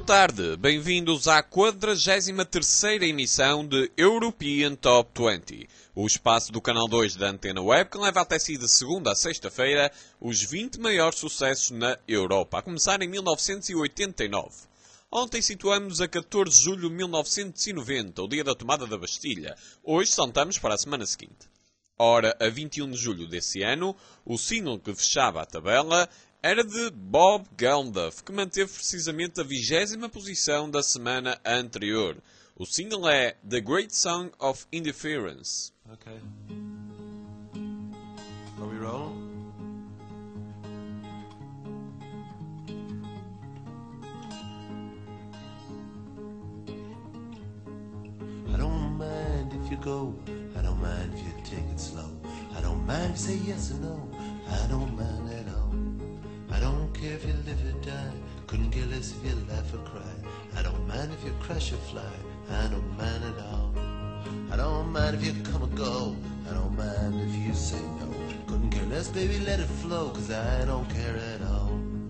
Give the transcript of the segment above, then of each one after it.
tarde, bem-vindos à 43ª emissão de European Top 20, o espaço do canal 2 da Antena Web que leva até si de segunda a sexta-feira os 20 maiores sucessos na Europa, a começar em 1989. Ontem situamos a 14 de julho de 1990, o dia da tomada da Bastilha. Hoje saltamos para a semana seguinte. Ora, a 21 de julho desse ano, o single que fechava a tabela era de Bob Geldof, que manteve precisamente a 20ª posição da semana anterior. O single é The Great Song of Indifference. Okay. Are we rolling? I don't mind if you go, I don't mind if you take it slow, I don't mind if you say yes or no, I don't mind at all. I don't care if you live or die, couldn't care less if you laugh or cry. I don't mind if you crash or fly, I don't mind at all. I don't mind if you come or go, I don't mind if you say no. Couldn't care less, baby, let it flow, cause I don't care at all.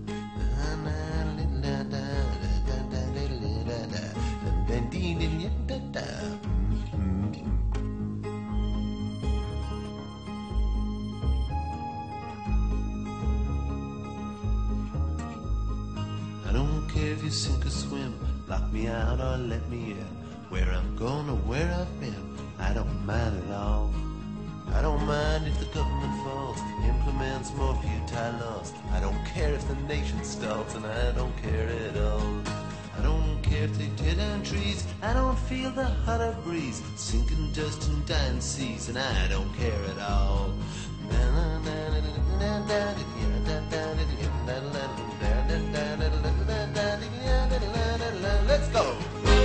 I don't care if you sink or swim, lock me out or let me in. Where I'm going or where I've been, I don't mind at all. I don't mind if the government falls, implements more futile laws. I don't care if the nation stalls, and I don't care at all. I don't care if they tear down trees, I don't feel the hotter breeze, sinking dust and dying seas, and I don't care at all. Let's go!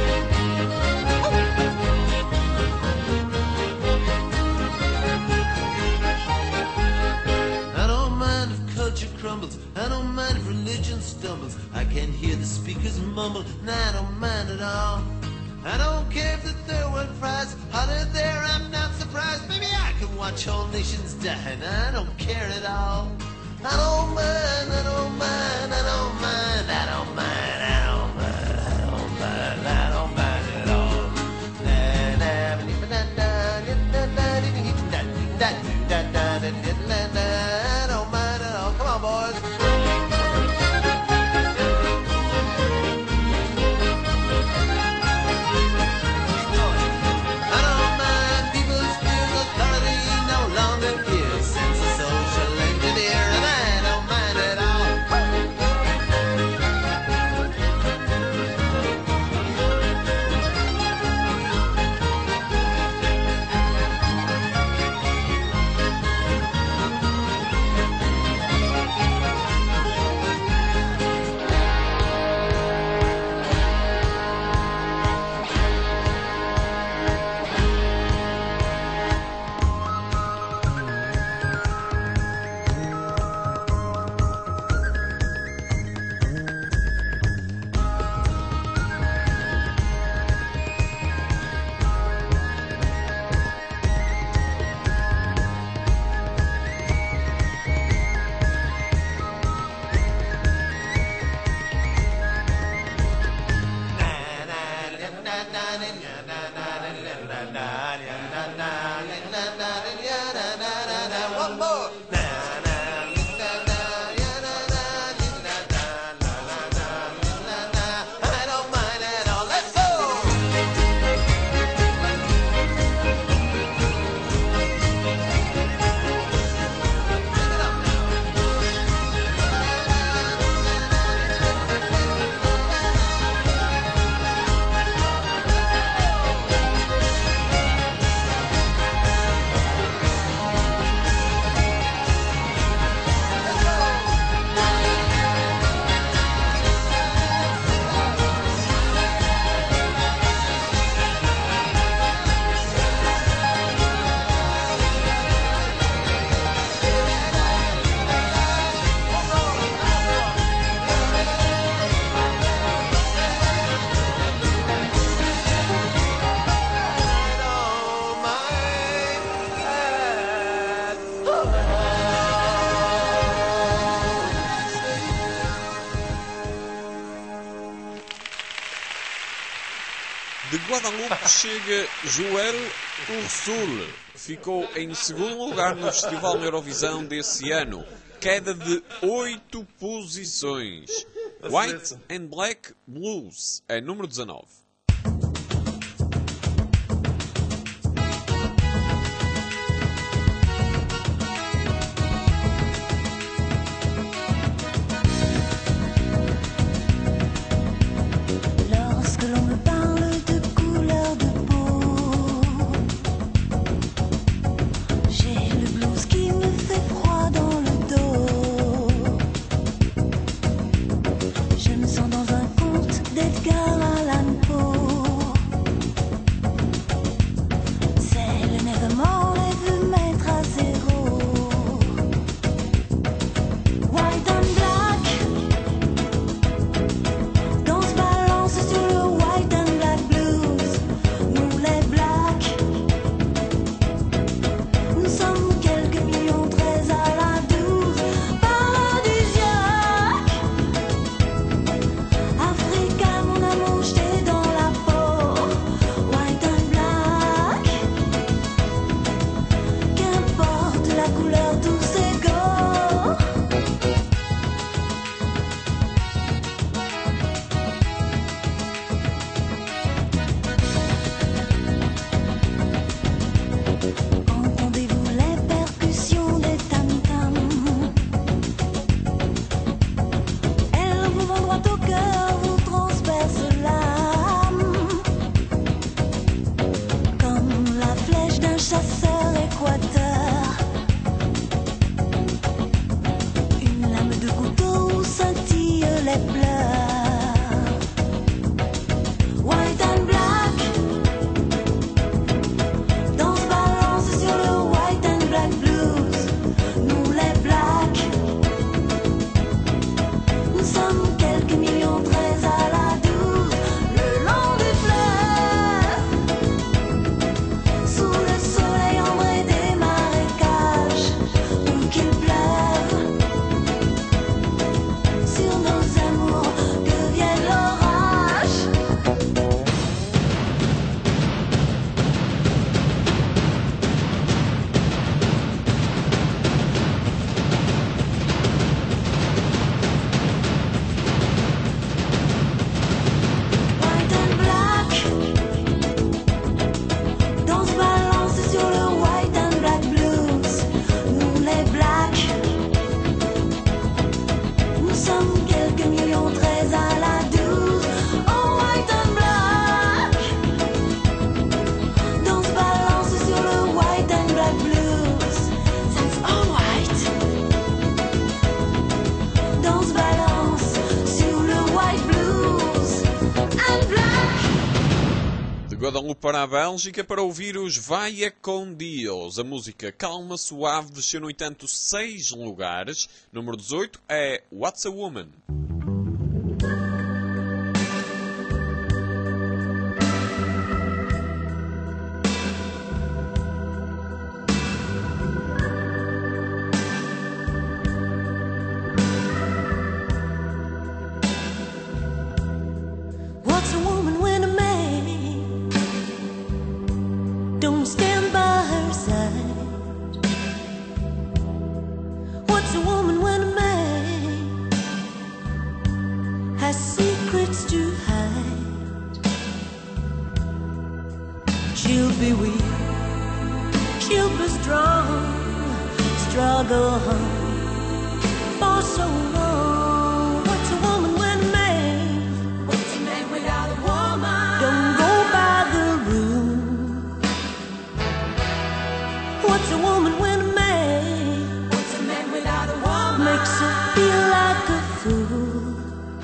I don't mind if culture crumbles, I don't mind if religion stumbles, I can hear the speakers mumble, and I don't mind at all. I don't care if the third world prize hotter there, I'm not surprised. Maybe I can watch all nations die, and I don't care at all. I don't mind, I don't mind, I don't mind, I don't mind, I don't mind, I don't mind, I don't mind at all. I don't mind at all. Come on, boys. One more. I don't mind at all. Let's go. Guadalupe chega Joel Ursul. Ficou em segundo lugar no Festival Eurovisão desse ano. Queda de 8 posições. White and Black Blues é número 19. Guadalupe para a Bélgica para ouvir os Vaya con Dios. A música Calma Suave desceu, no entanto, 6 lugares. Número 18 é What's a Woman? What's a woman when a man don't stand by her side? What's a woman when a man has secrets to hide? She'll be weak, she'll be strong, struggle for so long. What's a woman when a man? What's a man without a woman? Don't go by the rule. What's a woman when a man? What's a man without a woman? Makes her feel like a fool.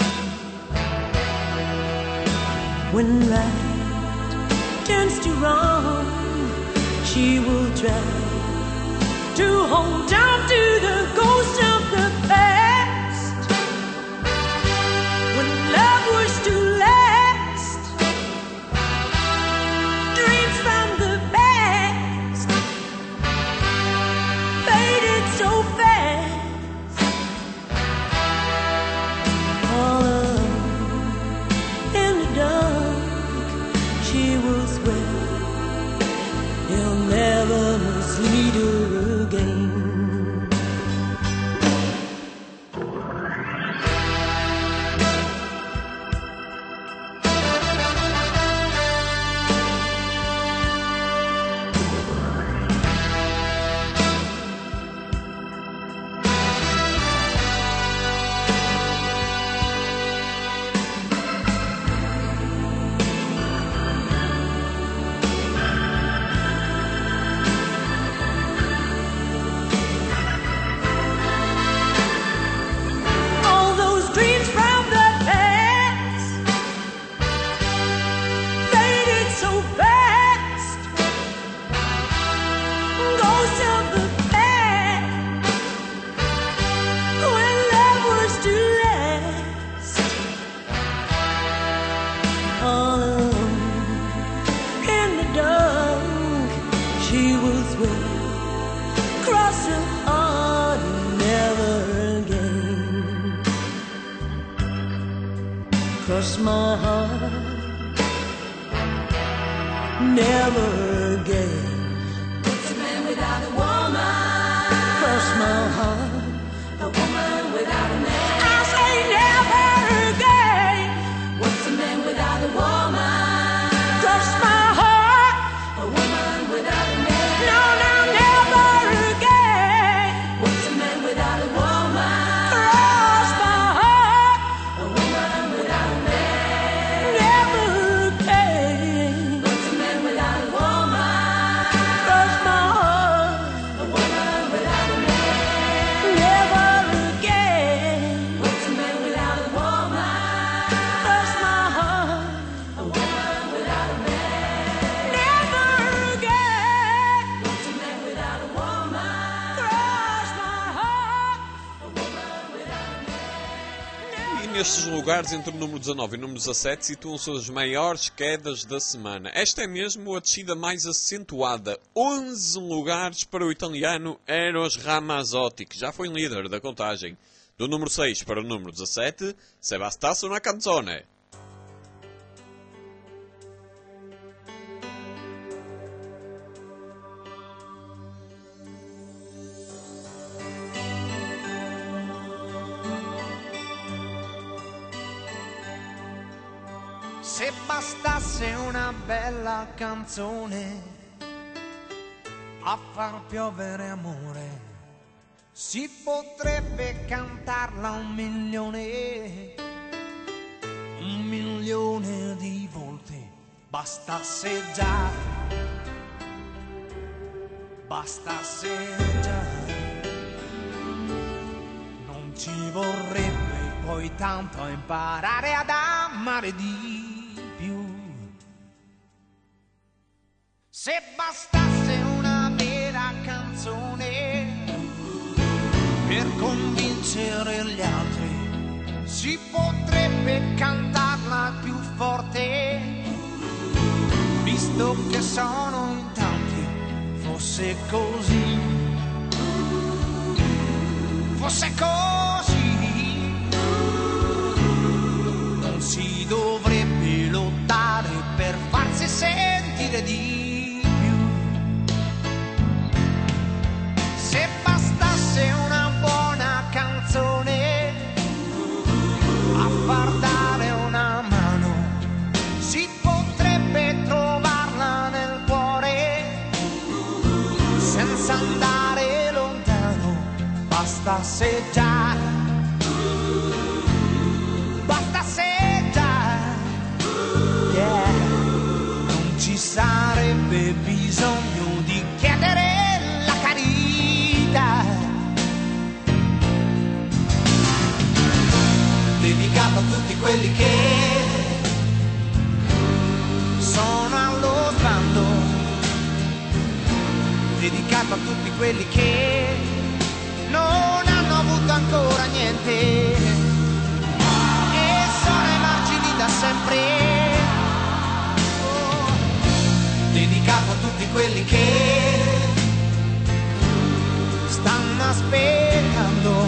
When right turns to wrong, she will try to hold on to the ghost of the past. When love was to last, dreams from the past faded so fast. All alone in the dark, she his leader again. Cross my heart, never again. What's a man without a woman? Cross my heart, a woman without a man. I say never again. What's a man without a woman? Cross my heart, a woman without a man. no, no, never again. What's a man without a woman? Cross my heart, A woman without a man. never again. What's a man without a woman? Cross my heart, A woman without a man. never again. What's a man without a woman? Cross my heart, A woman without a man. never again. What's a man without a woman? Cross my heart, A woman without a man. E nestes lugares, entre o número 19 e o número 17, situam-se as maiores quedas da semana. Esta é mesmo a descida mais acentuada. 11 lugares para o italiano Eros Ramazzotti, que já foi líder da contagem. Do número 6 para o número 17, Se bastasse una canzone. Se bastasse una bella canzone a far piovere amore, si potrebbe cantarla 1.000.000 di volte. Bastasse già, bastasse già, non ci vorrebbe poi tanto a imparare ad amare di più. Se bastasse una vera canzone per convincere gli altri, si potrebbe cantarla più forte, visto che sono in tanti. Fosse così, fosse così, non si dovrebbe lottare per farsi sentire di più. Se bastasse una buona canzone a far dare una mano, si potrebbe trovarla nel cuore senza andare lontano. Bastasse già, bastasse già, yeah. Non ci sarebbe bisogno di chiedere la carità. Dedicato a tutti quelli che sono allo sbando, dedicato a tutti quelli che non hanno avuto ancora niente e sono ai margini da sempre. Oh, dedicato a tutti quelli che stanno aspettando,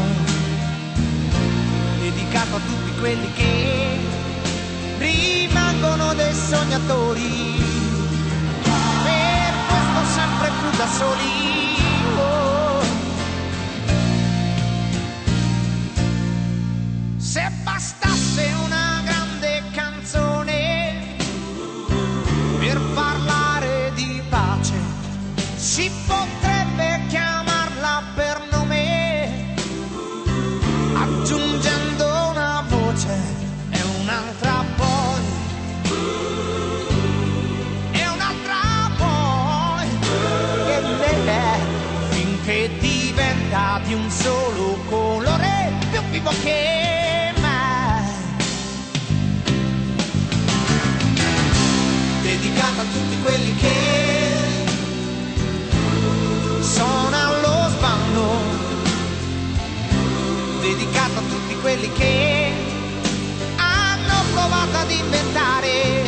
dedicato a tutti quelli che rimangono dei sognatori, per questo sempre più da soli. pace, si potrebbe chiamarla per nome, aggiungendo una voce e un'altra poi, e un'altra poi, finché diventa di un solo colore, più vivo che mai. Dedicata a tutti quelli che sono allo sbando, dedicata a tutti quelli che hanno provato ad inventare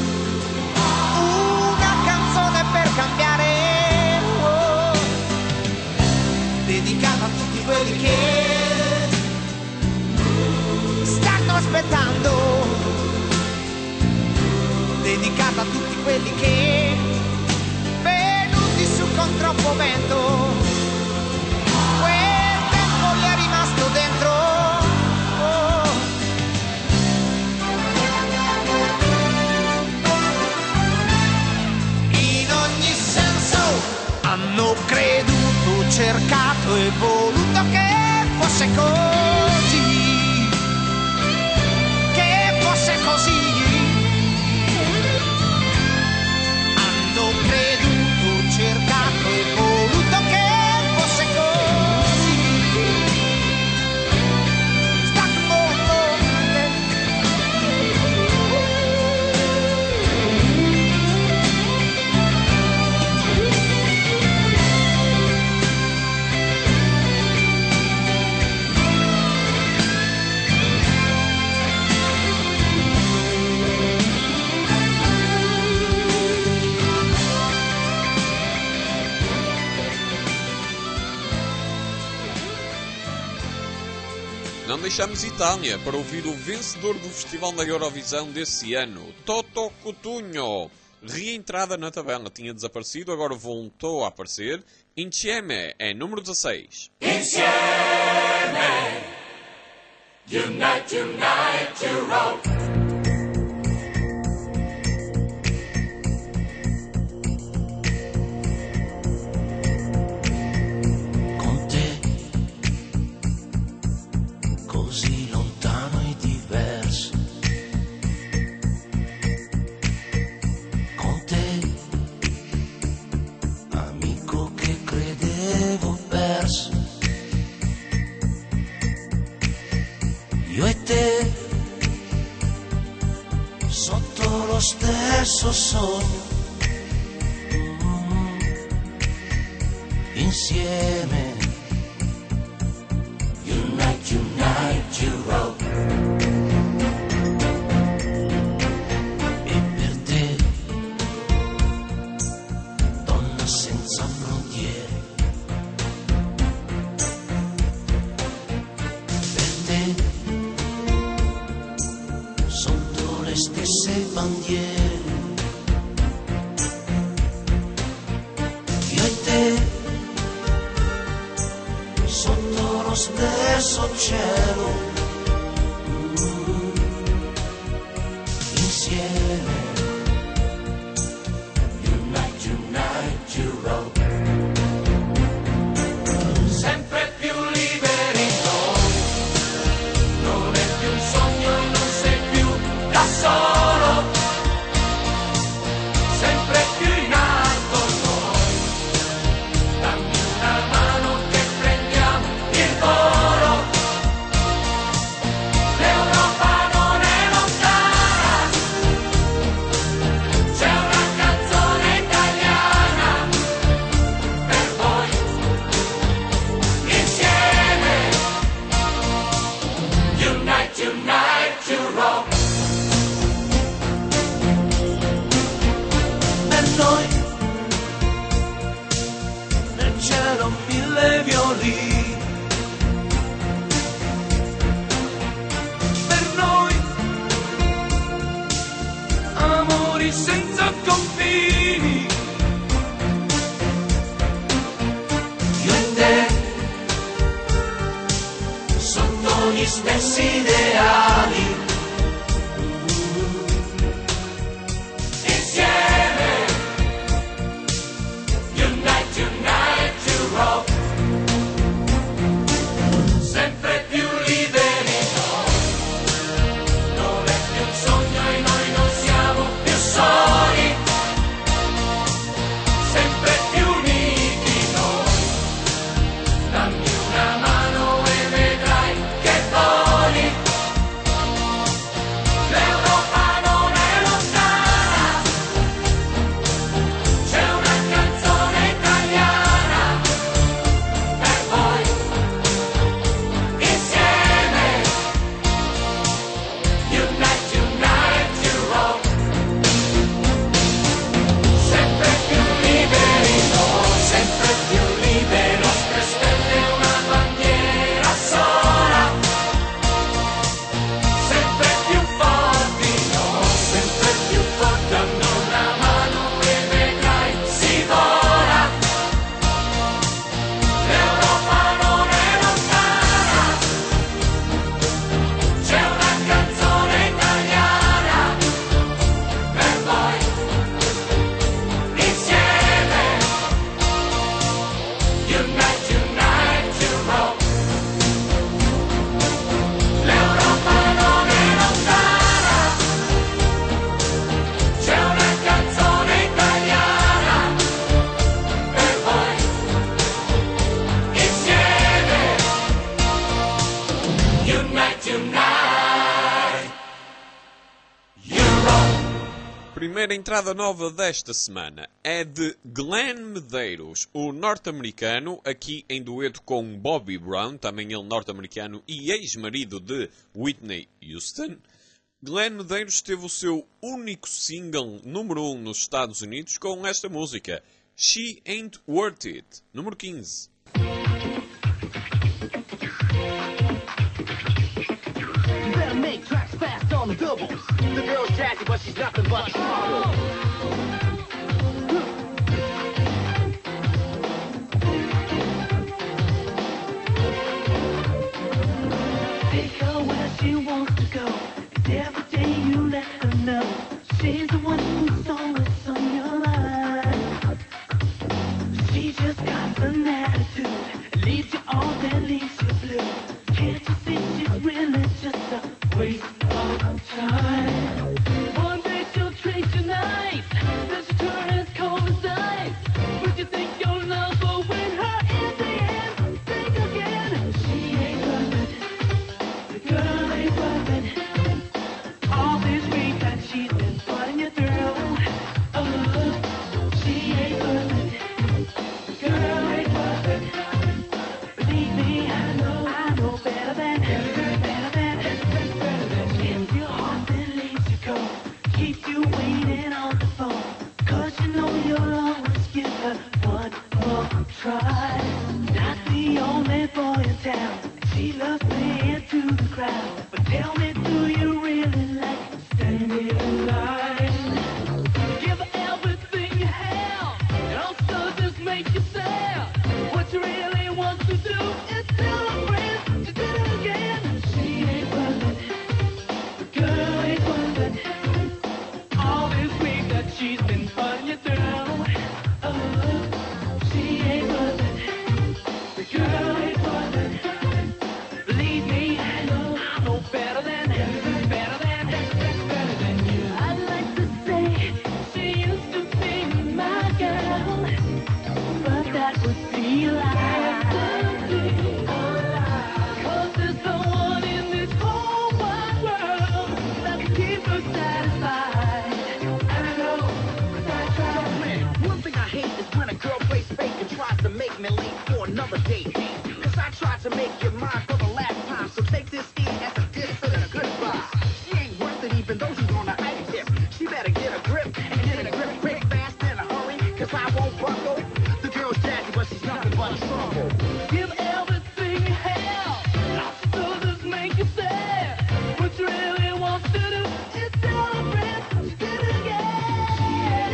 una canzone per cambiare, oh. Dedicata a tutti quelli che stanno aspettando, dedicata a tutti quelli che venuti su con troppo vento, quel tempo gli è rimasto dentro, oh. In ogni senso hanno creduto, cercato e voluto che fosse così, che fosse così. Cercato e voluto che fosse così. Não deixamos Itália para ouvir o vencedor do Festival da Eurovisão desse ano, Toto Cutugno. Reentrada na tabela, tinha desaparecido, agora voltou a aparecer. Insieme é número 16. Insieme, unite, unite, Europe. Io e te, sotto lo stesso sogno, insieme, unite, unite, Europe. E per te, donna senza frontiere, le stesse bandiere, io e te, sotto lo stesso cielo, insieme, unite, unite, Europe. Sempre più liberi noi, non è più un sogno e non sei più da solo, sempre più in alto noi, dammi una mano che prendiamo il volo, l'Europa non è lontana, c'è una canzone italiana per voi, insieme, unite, unite, Europe. Noi nel cielo mille violini, per noi amori senza confini, io e te sotto gli stessi ideali, primeira entrada nova desta semana é de Glenn Medeiros, o norte-americano, aqui em dueto com Bobby Brown, também ele norte-americano e ex-marido de Whitney Houston. Glenn Medeiros teve o seu único single número 1 nos Estados Unidos com esta música, She Ain't Worth It, número 15. Make tracks fast on the doubles. The girl's jazzy, but she's nothing but trouble. Take her where she wants to go. It's every day you let her know. She's the one who's always on your mind. She just got an attitude. Leaves you all that leaves you blue. Can't you see she's really just a waste of time? One day she'll treat you nice, then she'll turn as cold as ice. But you think you'll love her when her in the end, think again. She ain't worth it, the girl ain't worth it. All this week that she's been putting you through. Oh, she ain't worth it, the girl ain't worth it. Believe me, I know better than. If your heart then leaves you cold, keep you waiting on the phone. 'Cause you know you'll always give her one more try. Not the only boy in town, she loves playing to the crowd. But tell me, do you really like standing in line? Give her everything you have, and also just make you sad. What you really want to do is tell a friend you did it again. She ain't worth it, the girl ain't worth it. All this week that she's been putting you through. Oh, she ain't worth it, the girl ain't worth it. Believe me, I know better than you. I'd like to say she used to be my girl, but that would be a lie. 'Cause there's no one in this whole wide world that can keep her satisfied. And I know, 'cause I tried. One thing I hate is when a girl plays fake and tries to make me late for another date. 'Cause I tried to make you mine for the last time. So take this in as a diss and a goodbye. She ain't worth it even though she's on a high tip. She better get a grip and get a grip quick, fast, in a hurry. 'Cause I won't buckle. The girl's jazzy, but she's nothing but trouble. Give everything you have, so just make it sad. What you really want to do is celebrate. She did it again.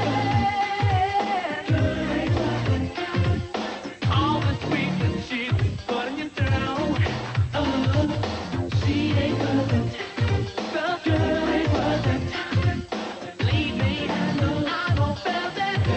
Girl ain't worth it. All this week that she's been putting you through. Oh, she ain't worth it. The girl ain't worth it. Believe me, I know better than you.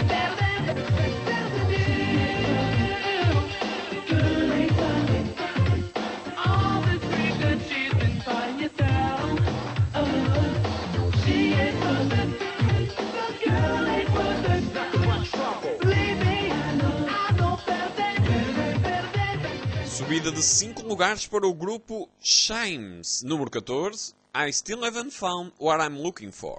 Girl ain't worth it. All this week that she's been putting you through. Oh, she ain't worth it. The girl ain't worth it. Nothing but trouble. Believe me, I know better than. Subida de 5 lugares para o grupo Chimes, número 14, I Still Haven't Found What I'm Looking For.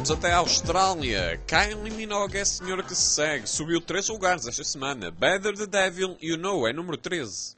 Vamos até a Austrália. Kylie Minogue é a senhora que se segue. Subiu 3 lugares esta semana. Better the Devil You Know é número 13.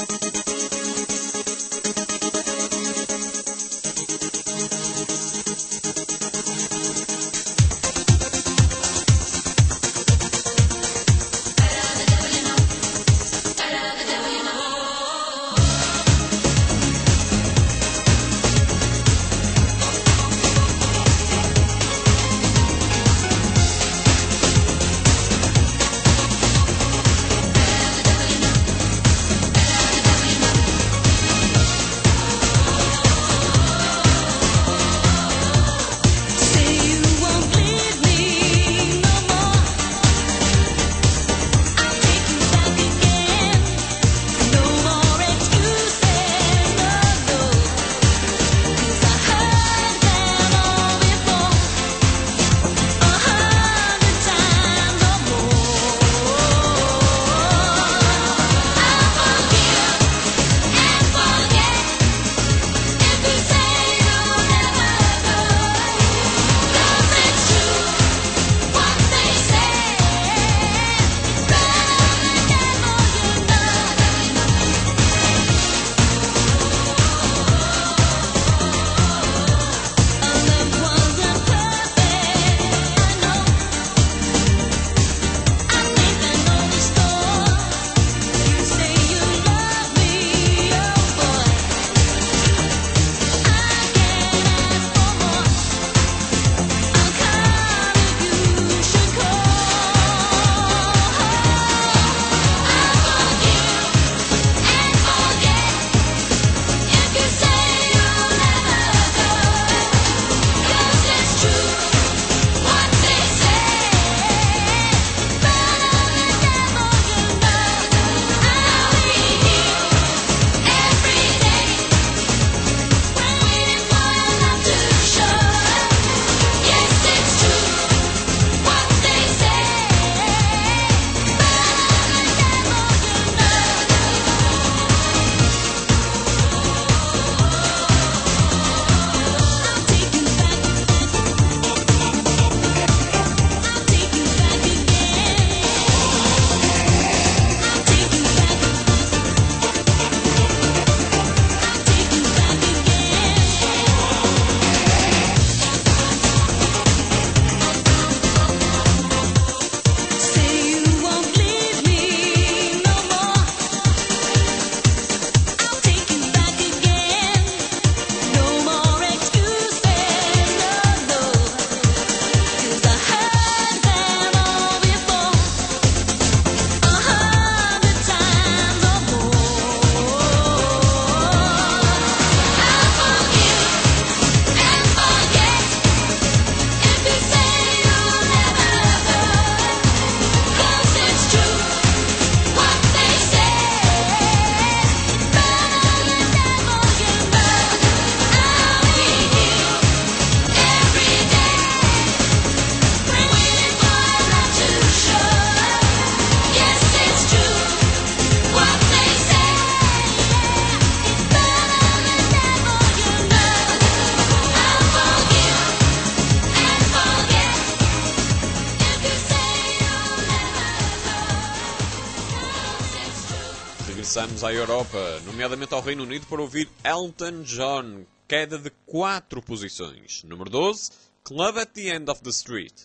Regressamos à Europa, nomeadamente ao Reino Unido, para ouvir Elton John, queda de 4 posições. Número 12, Club at the End of the Street.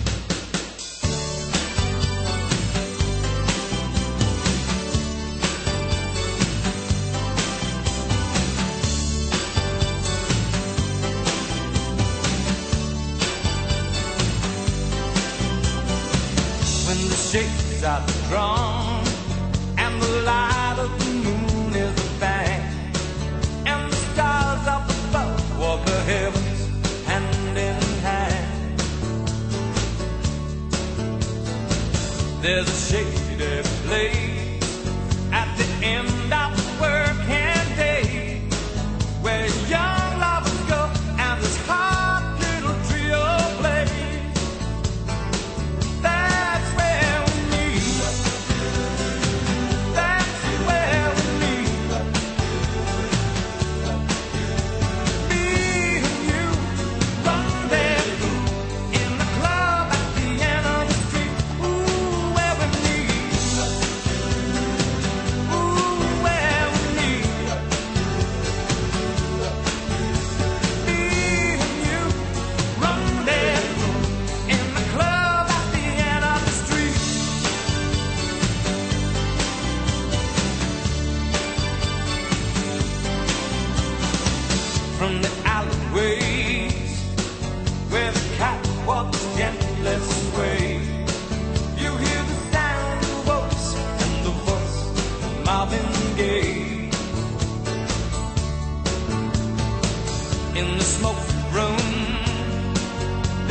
When the shakes are strong and the light of the moon is a bang and the stars up above walk the heavens hand in hand. There's a shady place at the end of the working day where young lovers go and this hot little trio plays. That's where we meet. That's where we meet. Me and you, rendezvous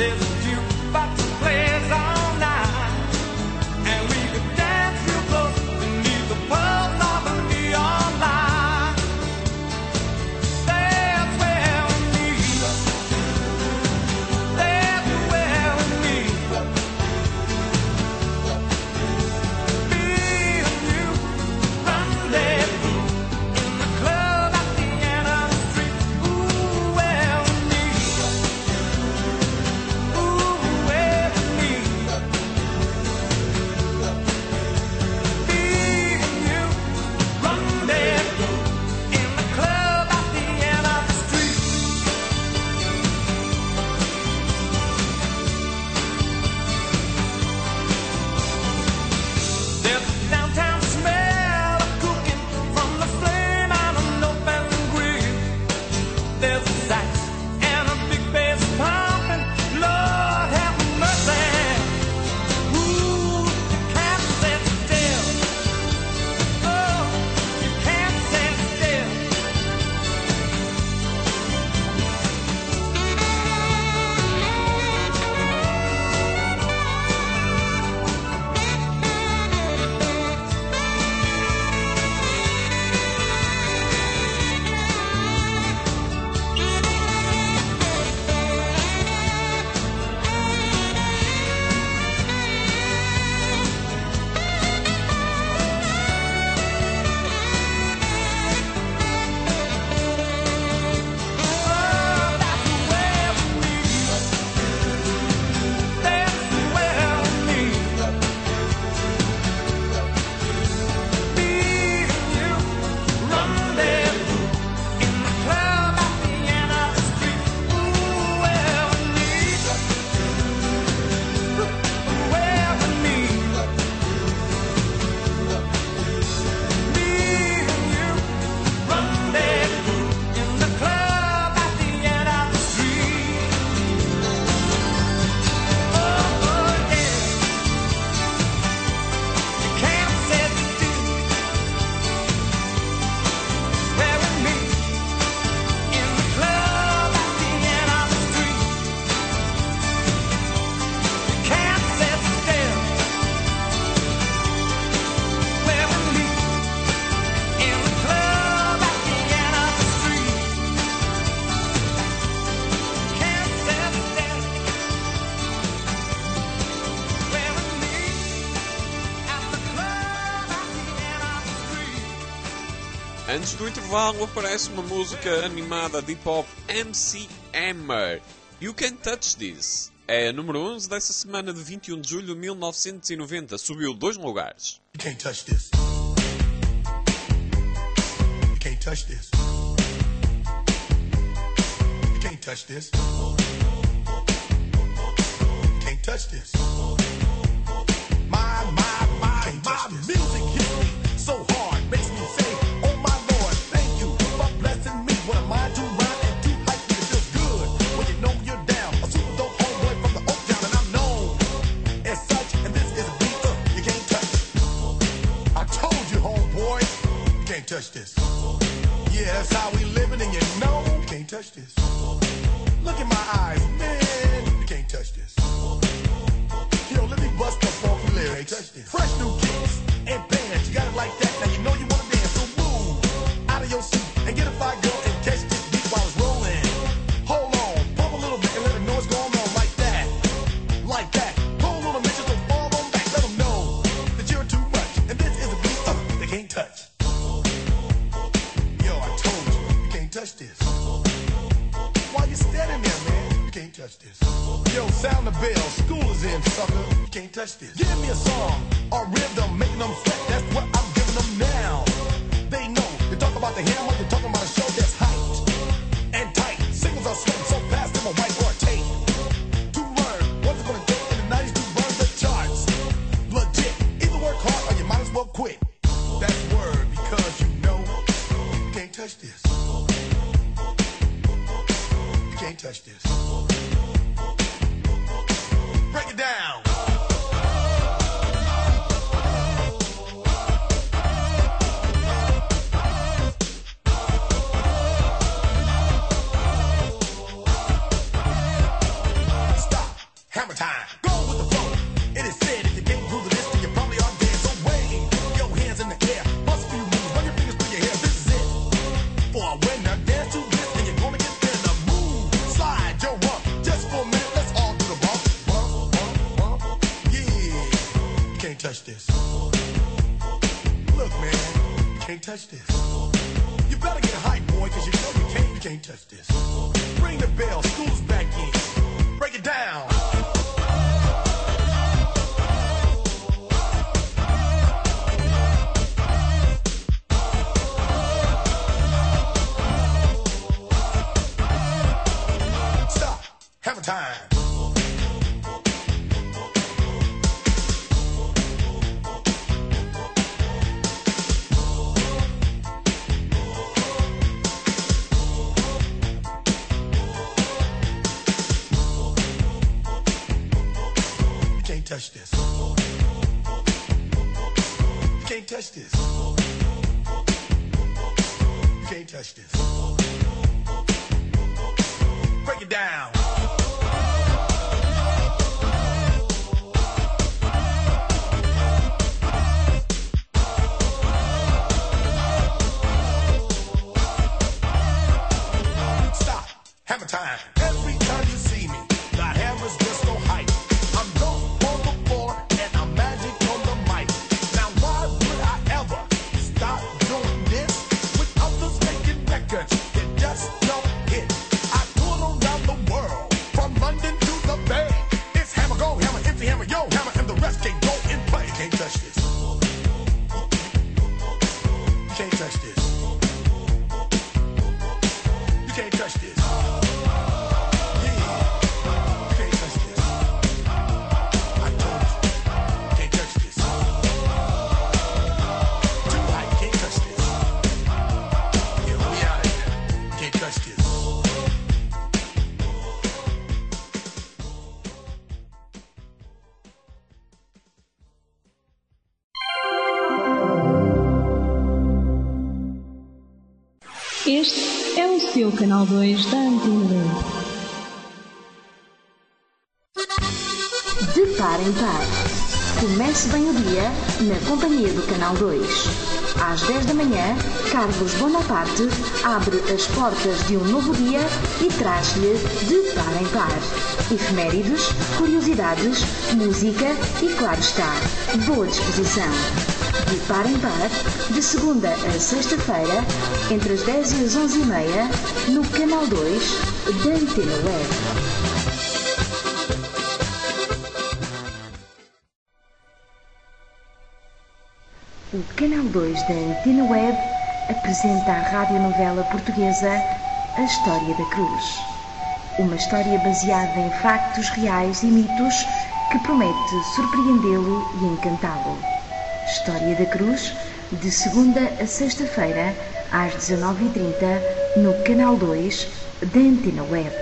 There's a jukebox that plays all night, and we could dance real close beneath the pulse of a neon light. That's where we meet. That's where we meet. Me and you, rendezvous in the club at the end of the street. Ooh, where we meet. Ooh, where we meet. Me and you, rendezvous in the club at the end of the street. There's a downtown smell of cooking from the flame on an open grill. There's a sax and a big bass pumping. Lord have mercy. Ooh, you can't sit still. Oh, you can't sit still. Antes do intervalo aparece uma música animada de hip-hop MC Hammer. You Can't Touch This. É a número 11 dessa semana de 21 de julho de 1990. Subiu 2 lugares. You can't touch this. You can't touch this. You can't touch this. You can't touch this. My music hits me so hard, makes me say, oh my Lord, thank you for blessing me. What am I to rhyme and too hype me? It feels good when you know you're down. A super dope homeboy from the Oak Town, and I'm known as such. And this is a beat you can't touch. I told you, homeboy, you can't touch this. Yeah, that's how we living, and you know you can't touch this. Look in my eyes, man, you can't touch this. Yo, let me bust the funky lyrics. Fresh new kicks and bands, you got it like that. Now you know you wanna dance, so move out of your seat and get a fire girl and catch this beat while it's rolling. Hold on, pump a little bit and let them know what's going on like that, like that. Pull on the bitches and fall on back, let them know that you're too much. And this is a beat they can't touch. Yo, I told you, you can't touch this. Why you standing there, man? You can't touch this. Yo, sound the bell, school is in, sucker. You can't touch this. Give me a song or rhythm, making them sweat. That's what I'm giving them now. They know. You talk about the hammer, you're talking about a show that's hyped and tight. Singles are sweating so fast, them a whiteboard tape. To learn what it's gonna take in the 90s to burn the charts. Legit. Either work hard or you might as well quit. That's word because you know you can't touch this. You can't touch this. Break it down. Stop. time. Go with the flow. It is said if you can't groove to this, then you probably are dead. So wave your hands in the air. Bust a few moves, run your fingers through your hair. This is it. For a winner, dance to this, and you're gonna get there. The move, slide your rump. Just for a minute, let's all do the bump. Bump, bump, bump. Yeah. You can't touch this. Look, man, you can't touch this. You better get hype, boy, cause you know you can't touch this. Ring the bell, school's back in. Break it down. Stop. Hammer time. Touch this. You can't touch this. You can't touch this. Break it down. Stop. Hammer time. Every time you see me, the hammer's just so hype. I'm dope. And I'm magic on the mic. Now why would I ever stop doing this? With others making records that just don't hit. I tour around the world, from London to the Bay. It's hammer go, hammer empty, hammer yo, hammer, and the rest can go and play. You can't touch this. You can't touch this. You can't touch this. Este é o seu canal 2 da Antena 2. De par em par. Comece bem o dia na companhia do canal 2. Às 10 da manhã, Carlos Bonaparte abre as portas de um novo dia e traz-lhe De par em par. Efemérides, curiosidades, música e, claro está, boa disposição. De par em par, de segunda a sexta-feira, entre as 10 e as 11h30, no canal 2 da Antena Web. O canal 2 da Antena Web apresenta à radionovela portuguesa A História da Cruz. Uma história baseada em factos reais e mitos que promete surpreendê-lo e encantá-lo. História da Cruz, de segunda a sexta-feira, às 19h30, no canal 2 da Antena Web.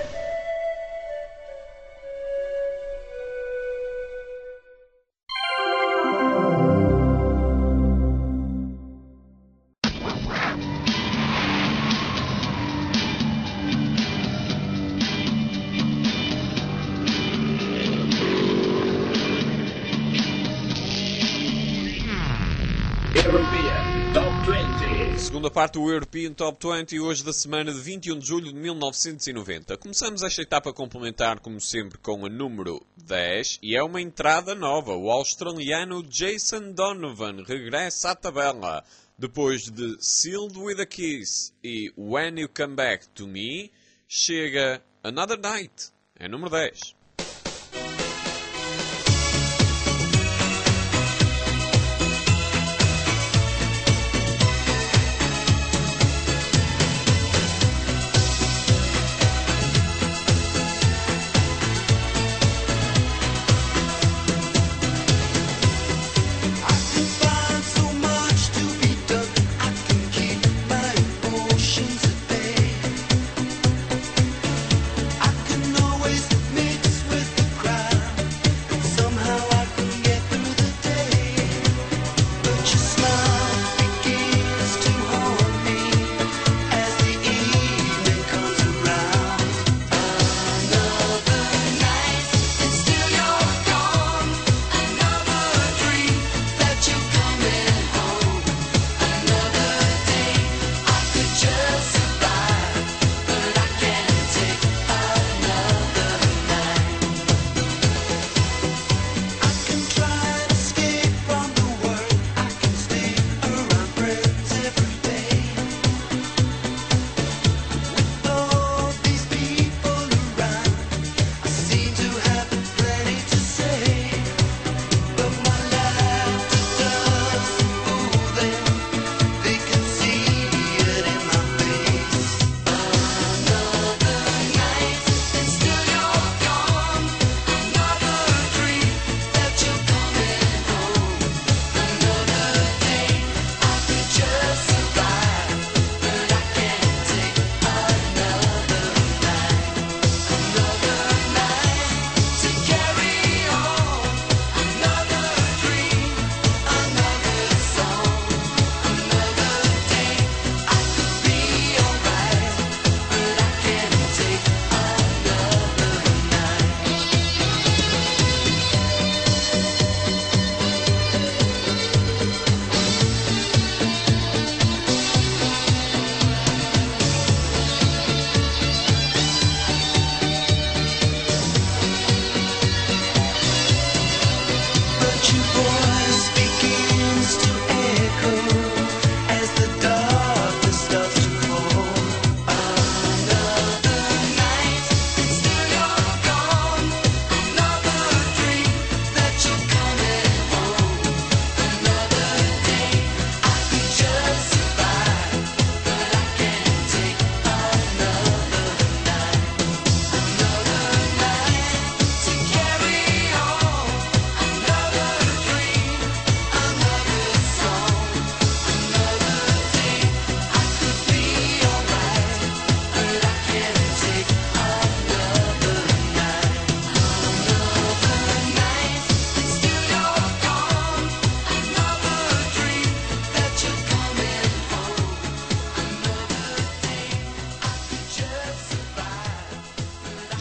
Segunda parte do European Top 20, hoje da semana de 21 de julho de 1990. Começamos esta etapa complementar, como sempre, com a número 10, e é uma entrada nova. O australiano Jason Donovan regressa à tabela. Depois de Sealed with a Kiss e When You Come Back to Me, chega Another Night, é número 10. Mix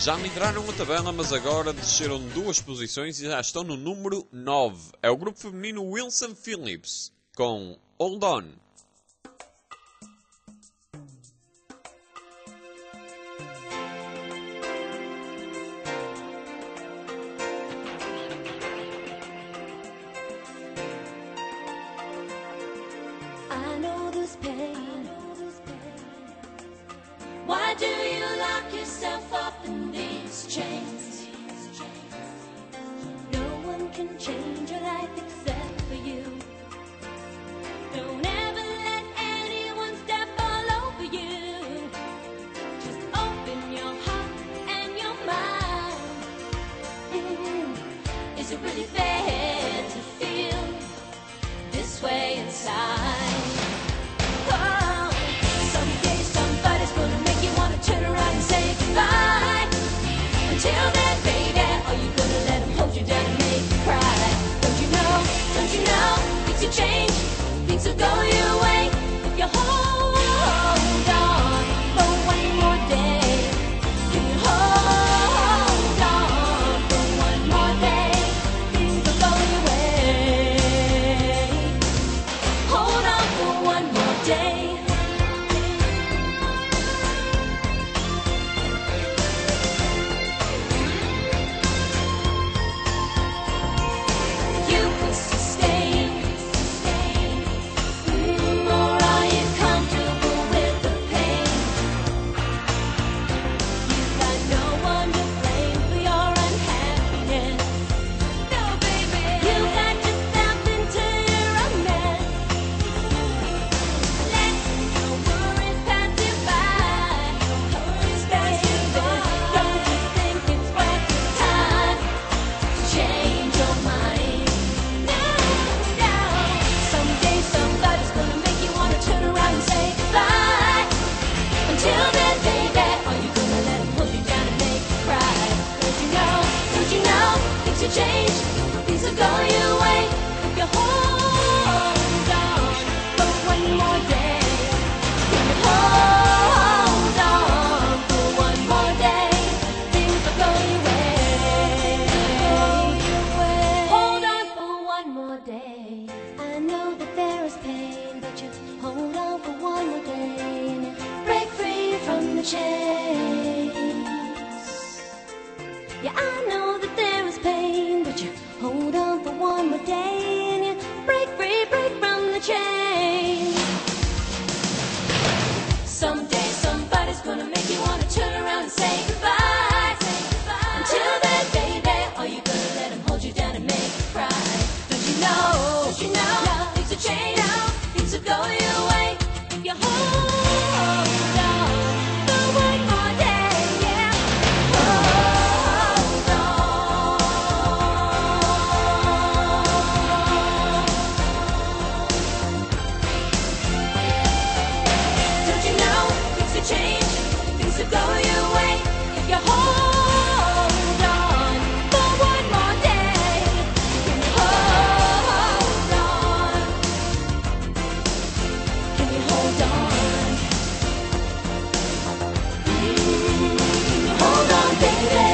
Já migraram a tabela, mas agora desceram 2 posições e já estão no número 9. É o grupo feminino Wilson Phillips, com Hold On. I know this pain. Why do you lock yourself up in these chains? No one can change your life except for you. Don't ever let anyone step all over you. Just open your heart and your mind. Is it really fair to feel this way inside? Oh, someday somebody's gonna make you wanna turn around and say goodbye. Until then, baby, are you gonna let them hold you down and make you cry? Don't you know, things will change, things will go your way if you hold on for one more day. Can you hold on for one more day? Things will go your way. Hold on for one more day. You will sustain, or are you comfortable with the pain? You've got no one to blame for your unhappiness. No, baby, you got yourself into a mess. Let your worries pass you by. Don't you think it's worth your time to change your mind? No. Someday somebody's gonna make you wanna turn around and say goodbye. Until then, baby, are you gonna let them hold you down and make you cry? Don't you know, things will change, things will go your way if you hold on for one more day. Can you hold on for one more day? Things will go your way. Hold on for one more day. I know that there is pain, but you hold on for one more day and you break free from the chains. Yeah, I know that there is pain, but you hold on for one more day and you break free from the chains. Someday somebody's gonna make you wanna turn around and say goodbye. Until then, baby, are you gonna let them hold you down and make you cry? Don't you know, things will change, things will go your way if you hold on for one more day. Yeah, hold on. Don't you know, things will change, things will go your way if you hold on for one more day. Can you hold on? Can you hold on? Can you hold on, baby?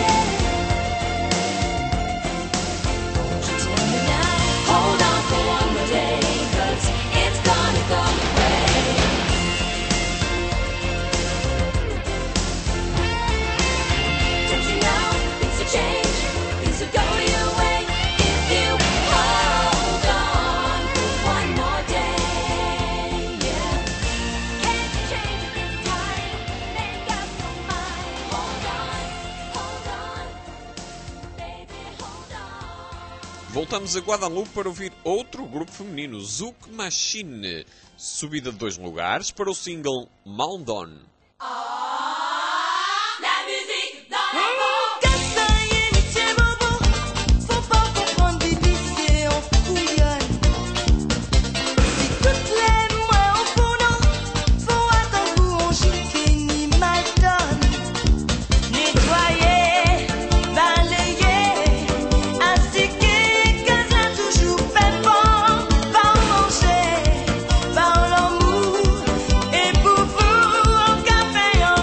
Just one night. Hold on for one more day, 'cause it's gonna go your way. Don't you know, things will change, things will go your way if you hold on for one more day. Yeah, can't you change it this time? Make up your mind. Hold on, baby, hold on. Voltamos a Guadalupe para ouvir outro grupo feminino, Zouk Machine. Subida de 2 lugares para o single Mound On. La musique dans les Faut pas comprendre, baby, c'est en fouillonne. Si toutes les mois en fondant, faut attendre pour on gicle ni madone. Nettoyer, balayer, astiquer, caser toujours fait bon. Par manger, par l'amour, et pour vous, en café, en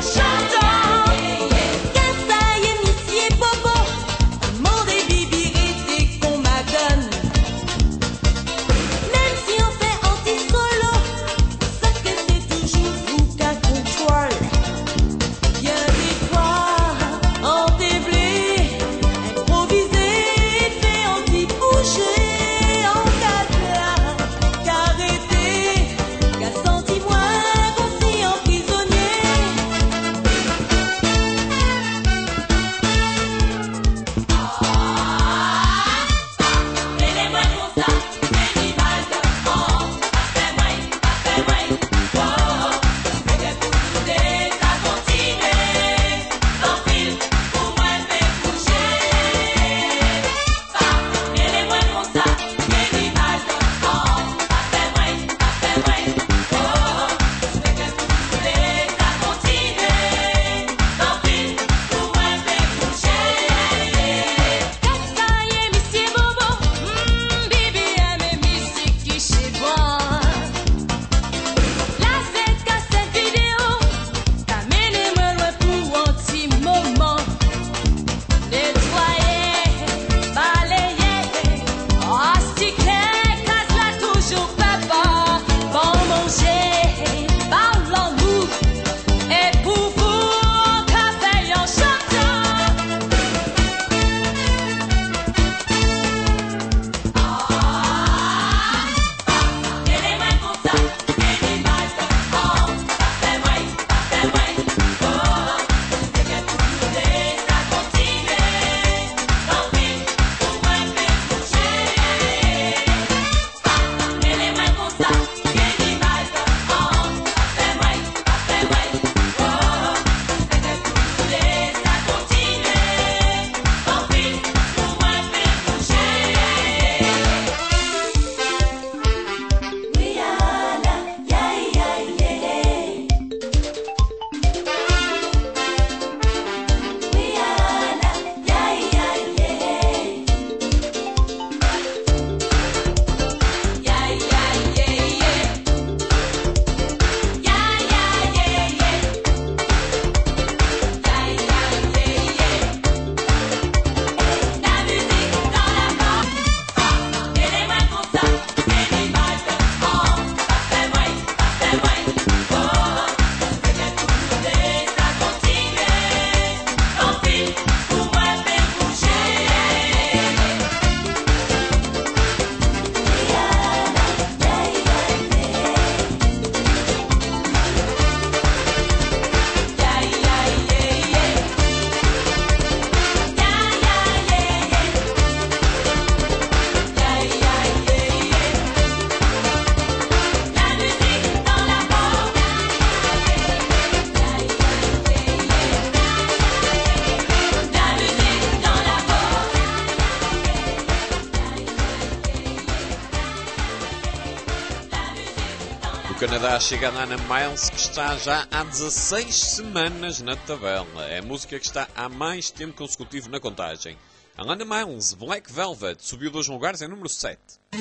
Canadá chega a Nana Miles, que está já há 16 semanas na tabela. É a música que está há mais tempo consecutivo na contagem. A Nana Miles, Black Velvet, subiu 2 lugares em número 7.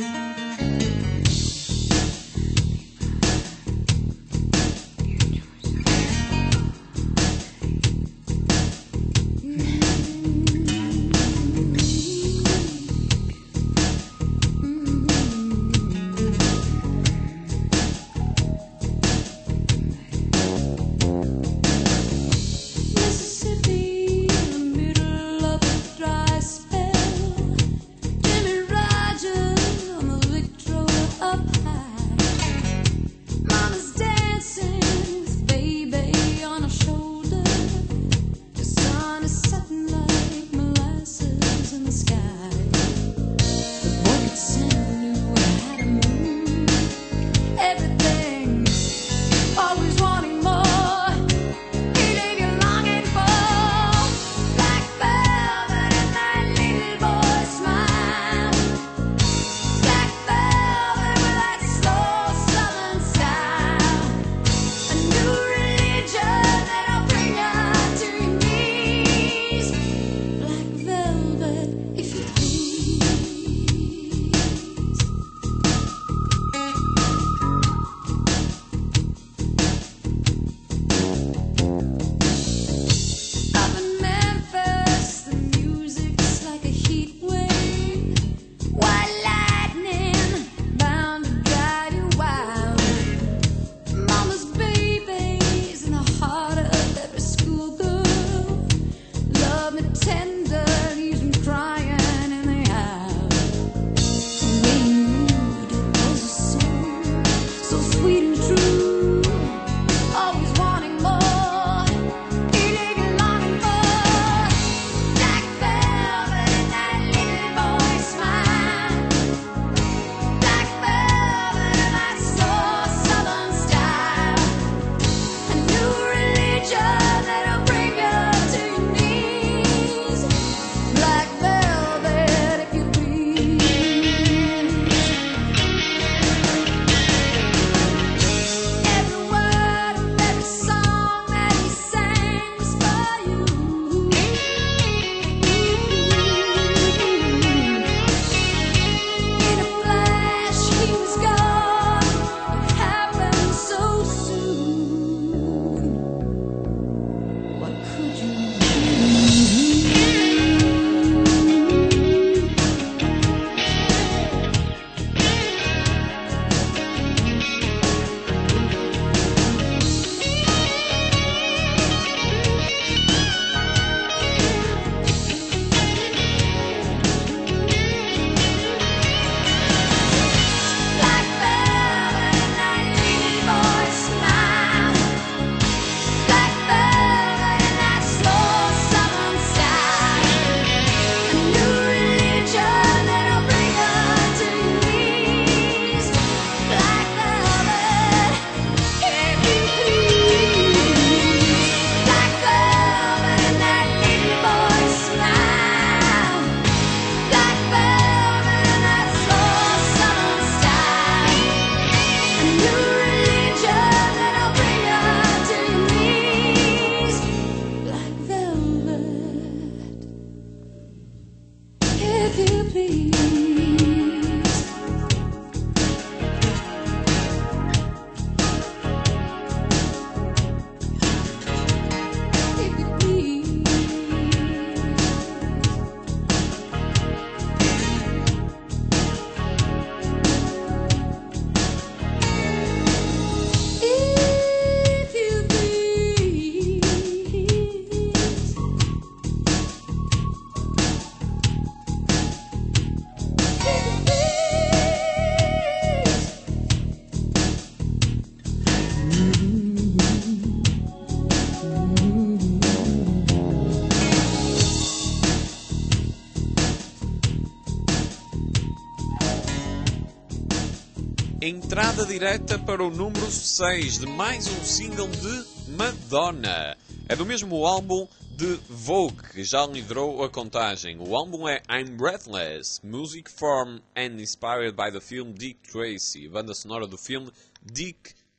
Entrada direta para o número 6 de mais um single de Madonna. É do mesmo álbum de Vogue, que já liderou a contagem. O álbum é I'm Breathless, music from and inspired by the film Dick Tracy, banda sonora do filme Dick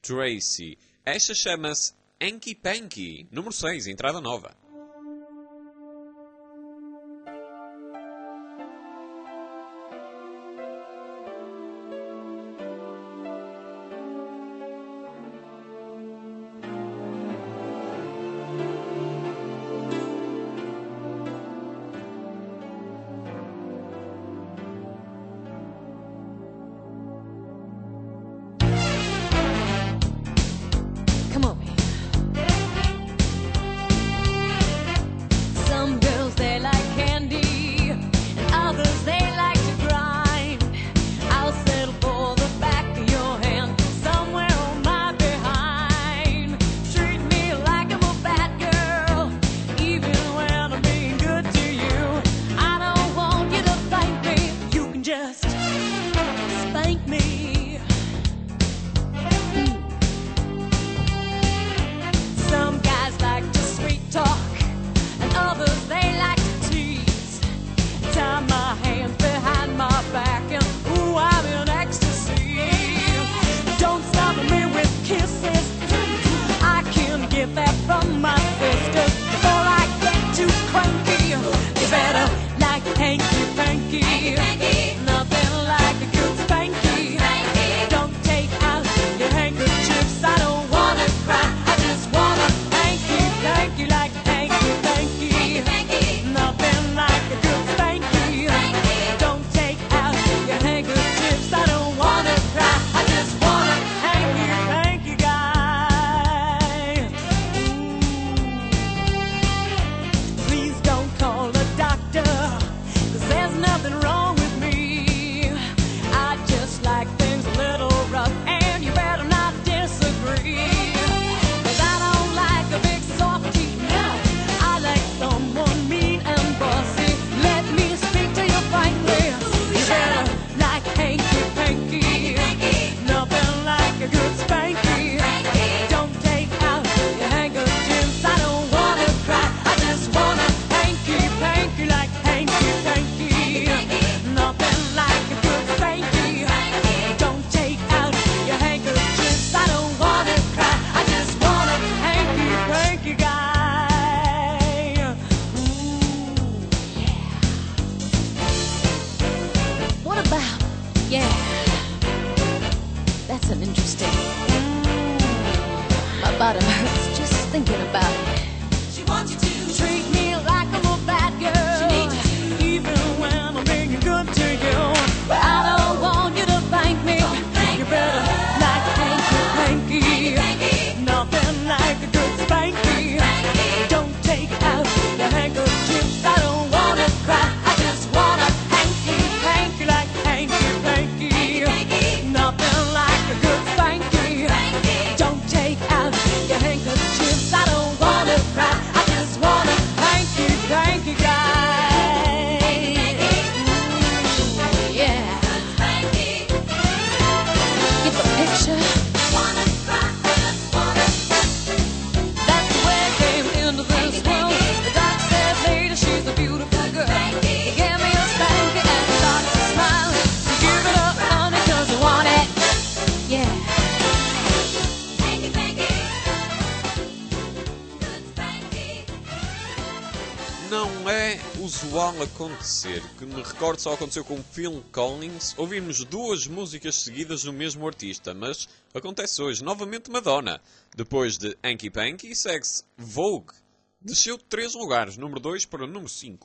Tracy. Esta chama-se Hanky Panky, número 6, entrada nova. Come on. Some girls they like candy, and others they like to grind. I'll settle for the back of your hand, somewhere on my behind. Treat me like I'm a bad girl, even when I'm being good to you. I don't want you to thank me, you can just spank me. Some guys like to sweet talk, and others they like to tease. Tie my hands behind my back, and ooh, I'm in ecstasy. Don't stop me with kisses, I can get that from my sisters. Before I get too cranky, you better like hanky panky. Nothing like a good spanky. Don't take out your handkerchiefs, I don't wanna cry, I just wanna hanky panky like hanky panky. Nothing like a good spanky. Don't take out your handkerchiefs, I don't wanna cry, I just wanna hanky panky guy. Please don't call a doctor, 'cause there's nothing wrong with me. I just like things a little rough, and you better not disagree. 'Cause I don't like a big softy, no, I like someone mean and bossy. Let me speak to you frankly, you better like hanky panky. Nothing like a good spanky. Don't take out your handkerchiefs, I don't wanna cry, I just wanna hanky panky like hanky panky. Nothing like a good spanky. Don't take out your handkerchiefs, I don't wanna cry, I just wanna hanky panky guy. Ooh, yeah. What about, yeah, that's an interesting. My bottom hurts just thinking about it. She wants you to treat me like I'm a bad girl. She needs you to, even when I'm being good to you. But I don't want you to thank me. You better like hanky panky. Nothing like a good spanky. Don't take out your handkerchiefs, I don't wanna cry, I just wanna hanky panky like hanky panky. Nothing like a good spanky. Don't take out your handkerchiefs, I don't wanna cry, I just wanna hanky panky guy. Ooh, yeah. Get the picture? That's the way I came into this world. The doc said later she's a beautiful girl. He gave me a spanky and the doctor smiled. So give it up, honey, 'cause I want it. Yeah. Não é usual acontecer, que me recordo só aconteceu com Phil Collins, ouvirmos duas músicas seguidas do mesmo artista, mas acontece hoje, novamente Madonna. Depois de Hanky Panky, segue-se Vogue. Desceu 3 lugares, número 2 para o número 5.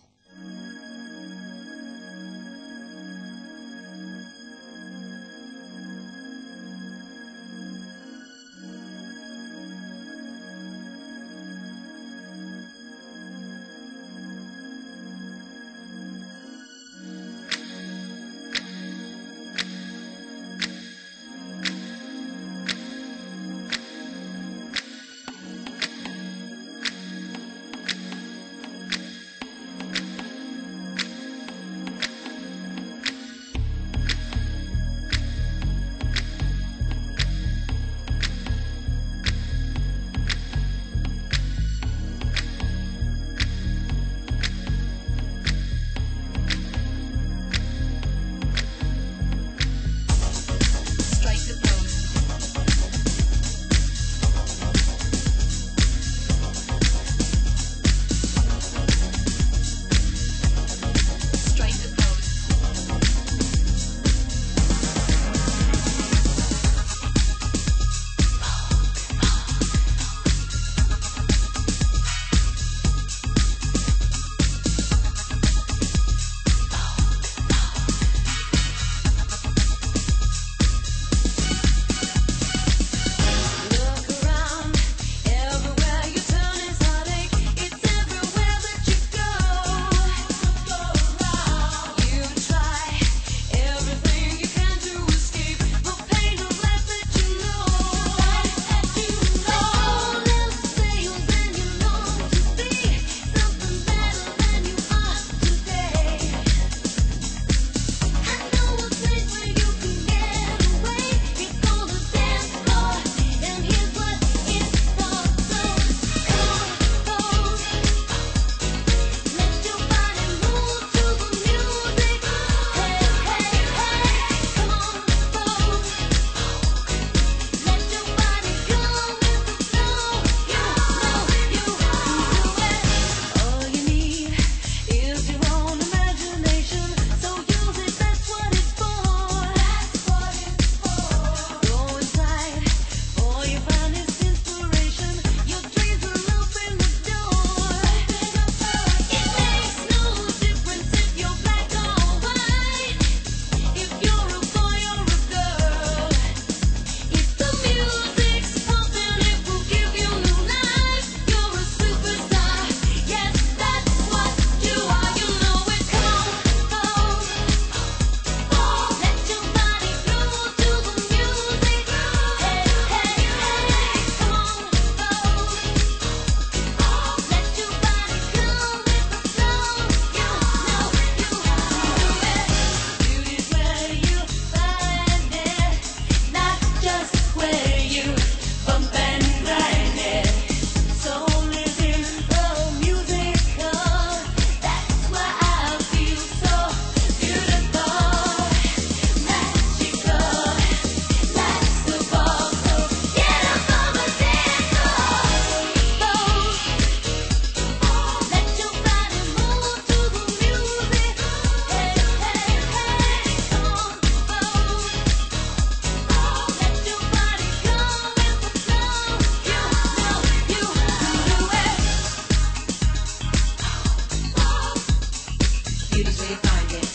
Beauty's where you find it.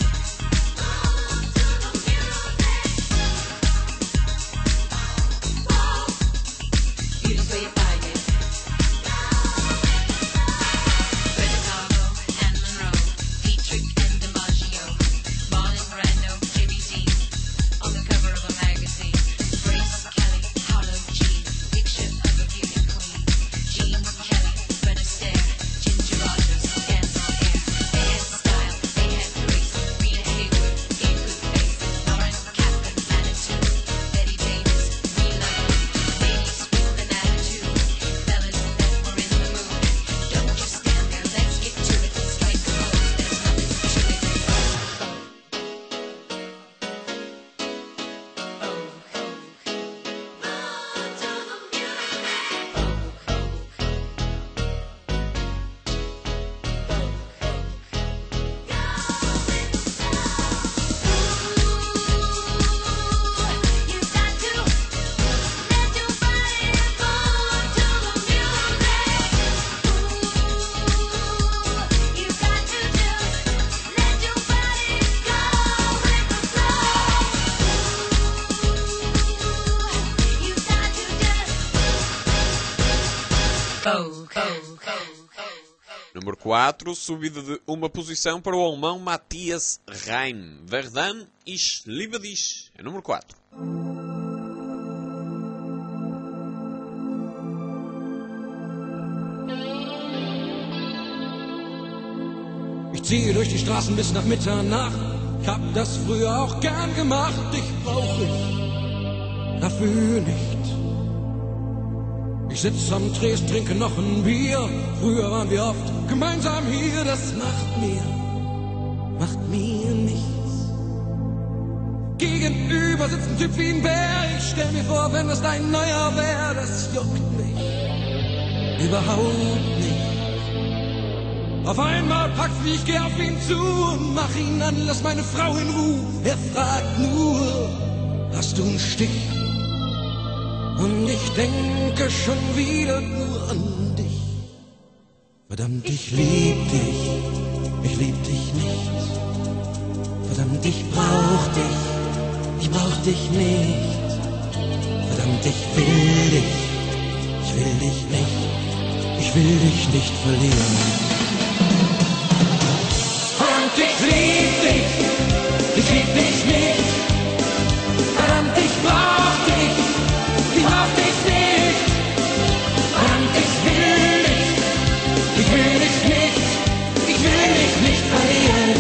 Beauty's where you find it. Bertocaro and Monroe, Dietrich and DiMaggio, Marlon Brando, JBT, on the cover of a magazine. Grace Kelly, Harlow G, picture of a beauty queen. Jean Kelly, Fred Astaire, Ginger Rogers, dance on air. They had style, they had grace. Rita Hayworth gave good face. Lauren Kaplan, Manitou, Betty Davis, we like it. Ladies with an attitude, fellas that were in the mood. Don't just stand there, let's get to it. Strike a pose, there's nothing to it. Número 4, subida de uma posição para o alemão Matthias Reim. Verdun, ich liebe dich. É número 4. Ich ziehe durch die Straßen bis nach Mitternacht. Ich hab das früher auch gern gemacht. Dich brauch ich dafür nicht. Ich sitz am Tresen, trinke noch ein Bier. Früher waren wir oft gemeinsam hier. Das macht mir nichts. Gegenüber sitzt ein Typ wie ein Bär. Ich stell mir vor, wenn das dein neuer wär. Das juckt mich überhaupt nicht. Auf einmal packt's mich, ich geh auf ihn zu und mach ihn an, lass meine Frau in Ruhe. Er fragt nur, hast du einen Stich? Und ich denke schon wieder nur an dich. Verdammt, ich lieb dich nicht. Verdammt, ich brauch dich nicht. Verdammt, ich will dich nicht verlieren. Verdammt, ich lieb dich nicht. Verdammt, ich brauch dich nicht. Verdammt, ich will dich nicht verlieren.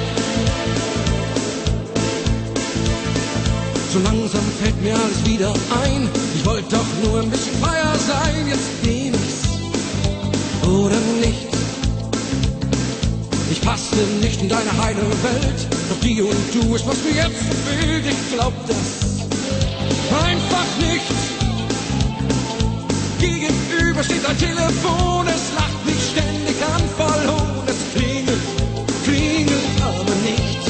So langsam fällt mir alles wieder ein. Ich wollte doch nur ein bisschen freier sein. Jetzt nehm ich's oder nicht. Ich passe nicht in deine heile Welt. Doch die und du ist, was mir jetzt fehlt. Ich glaub das einfach nicht. Gegenüber steht ein Telefon. Es lacht mich ständig an, voll hohn. Es klingelt aber nicht.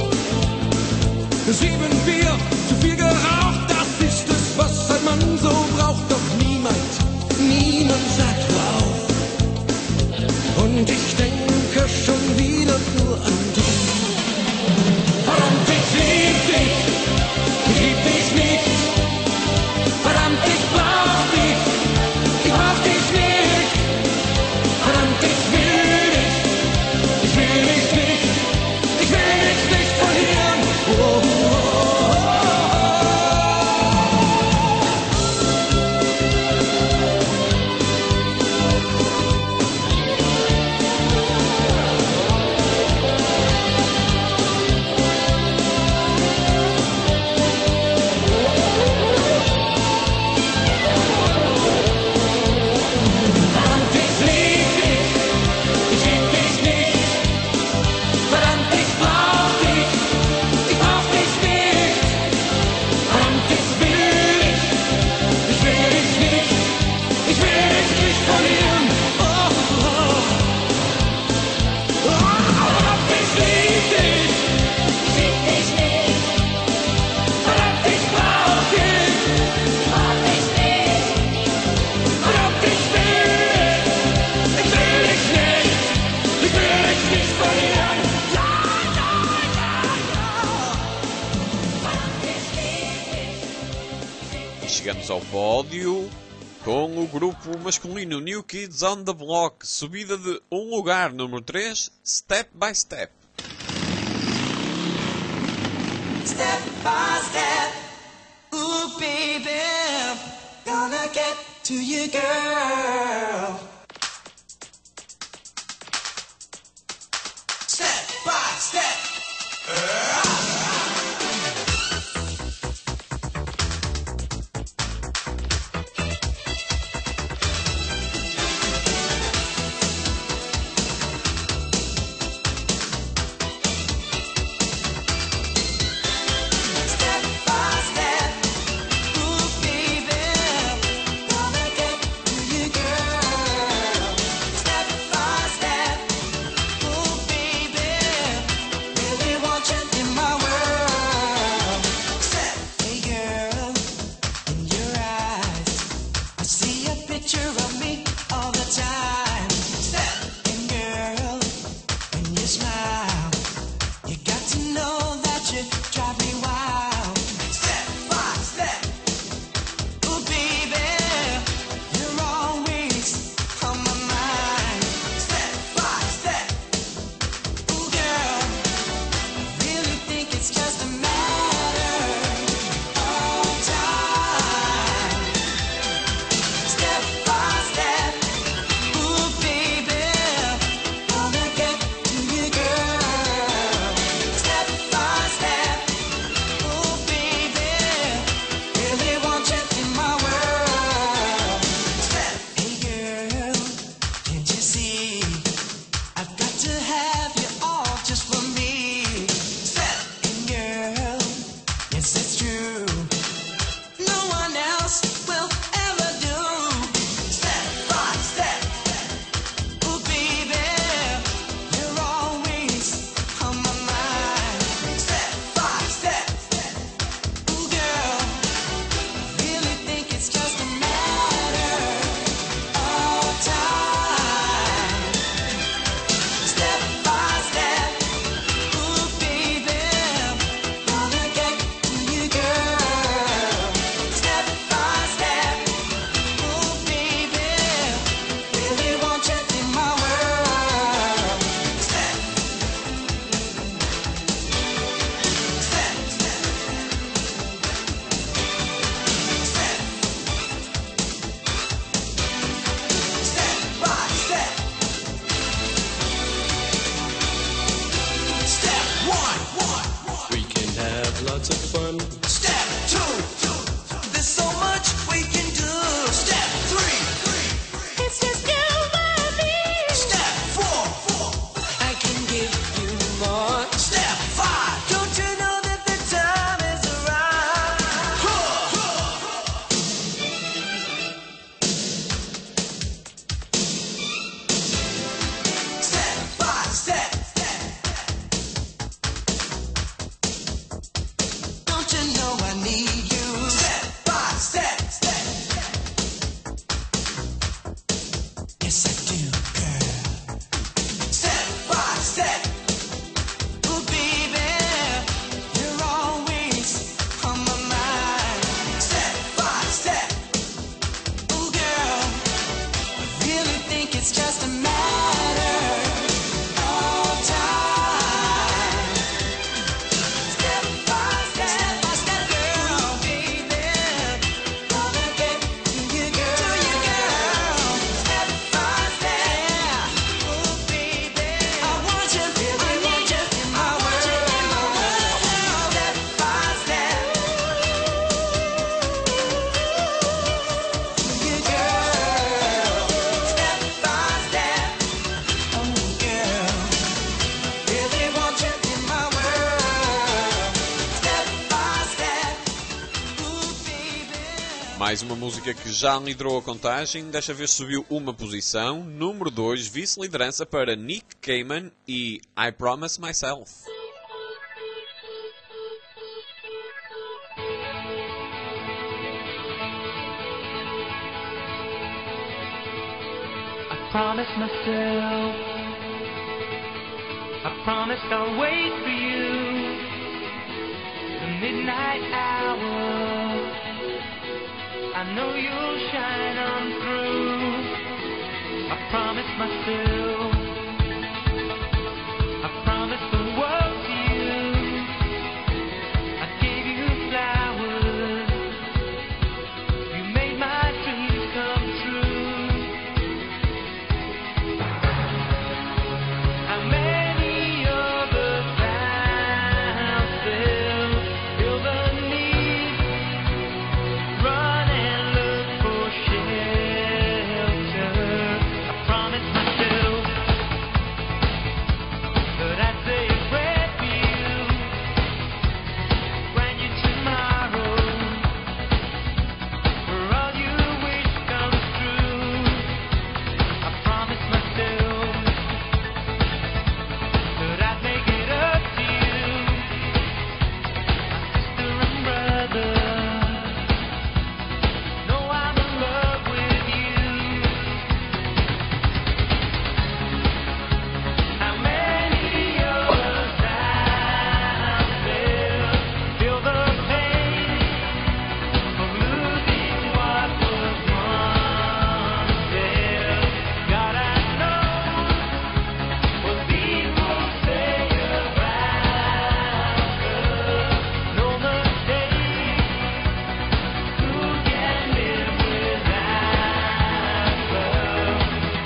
7 Bier, zu viel geraucht. Das ist es, was ein Mann so braucht. Doch niemand sagt wow. Und ich denke schon wieder nur an dich. Verdammt, ich lieb dich nicht. Verdammt, ich brauch dich nicht. Verdammt, ich will Chegamos ao pódio com o grupo masculino New Kids on the Block, subida de um lugar, número 3, Step by Step. Step by step, ooh baby, gonna get to you, girl. Step by step. lots of fun. Step 2, there's so much we can do. Step 3, it's just you and me. Step 4, I can give you more. Step 5, don't you know that the time is right. Step by step. Don't you know I need you? Step by step. Yes, I do, girl. Step by step. Ooh, baby, you're always on my mind. Step by step. Ooh, girl, I really think it's just a matter of time. Step by step, girl, baby, gonna get to you, girl. Step by step, ooh, baby, I want you, I need you in my world. Step by step, you girl. Step by step, oh girl, really want you in my world. Step by step, ooh, baby. Mais uma música que já liderou a contagem, desta vez subiu uma posição. Número 2, vice-liderança para Nick Cayman e I Promise Myself. Promised myself, I promised I'll wait for you, the midnight hour, know you'll shine on through. I promise myself, I promise the world to you. I gave you flowers, you made my dreams come true. How many other times they'll feel the need, run and look for shelter. I promise myself that I'd say a prayer for you, grant you tomorrow, where all you wish comes true. I promise myself that I'd make it up to you, my sister and brother. Know I'm in love with you. How many other times they'll feel the pain of losing what was once theirs. God, I know what people say about love. No mistake, who can live without love?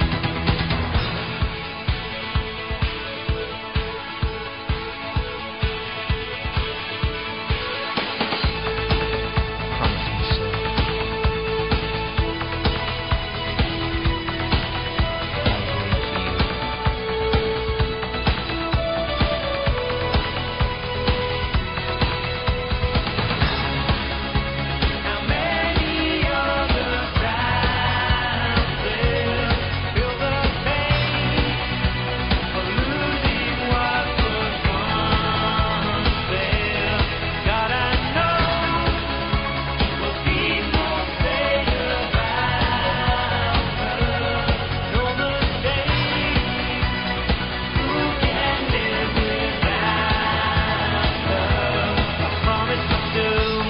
How many other times they'll feel the pain of losing what was once theirs. God, I know what people say about love. No mistake, who can live without love? I promise myself,